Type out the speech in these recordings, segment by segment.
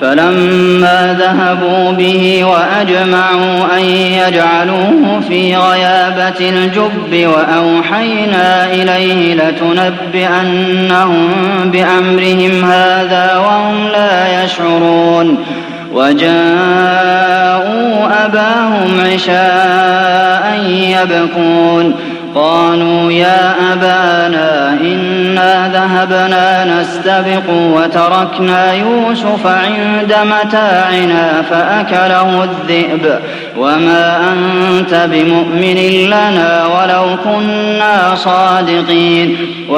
فلما ذهبوا به وأجمعوا أن يجعلوه في غيابة الجب وأوحينا إليه لتنبئنهم بأمرهم هذا وهم لا يشعرون وجاءوا أباهم عشاء يبكون قالوا يا أبانا إنا ذهبنا نستبق وتركنا يوسف عند متاعنا فأكله الذئب وما أنت بمؤمن لنا ولو كنا صادقين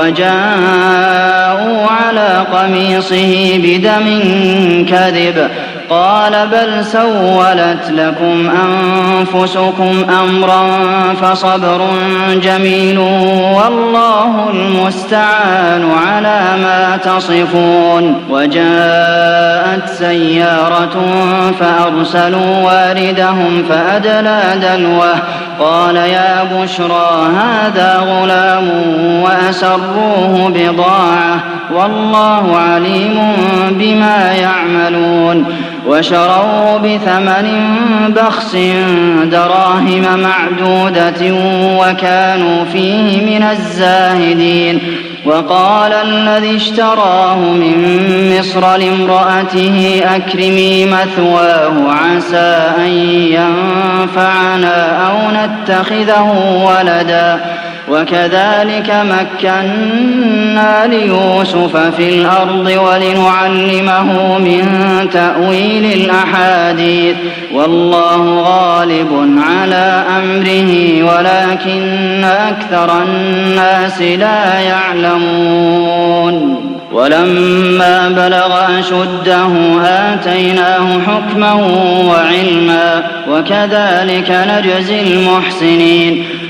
وجاءوا على قميصه بدم كذب قال بل سولت لكم أنفسكم أمرا فصبر جميل والله المستعان على ما تصفون وجاءت سيارة فأرسلوا واردهم فأدلى دلوه قال يا بشرى هذا غلام وأسروه بضاعة والله عليم بما يعملون وشروه بثمن بخس دراهم معدودة وكانوا فيه من الزاهدين وقال الذي اشتراه من مصر لامرأته أكرمي مثواه عسى أن ينفعنا أو نتخذه ولدا وكذلك مكنا ليوسف في الأرض ولنعلمه من تأويل الأحاديث والله غالب على أمره ولكن أكثر الناس لا يعلمون ولما بلغ أشده آتيناه حكما وعلما وكذلك نجزي المحسنين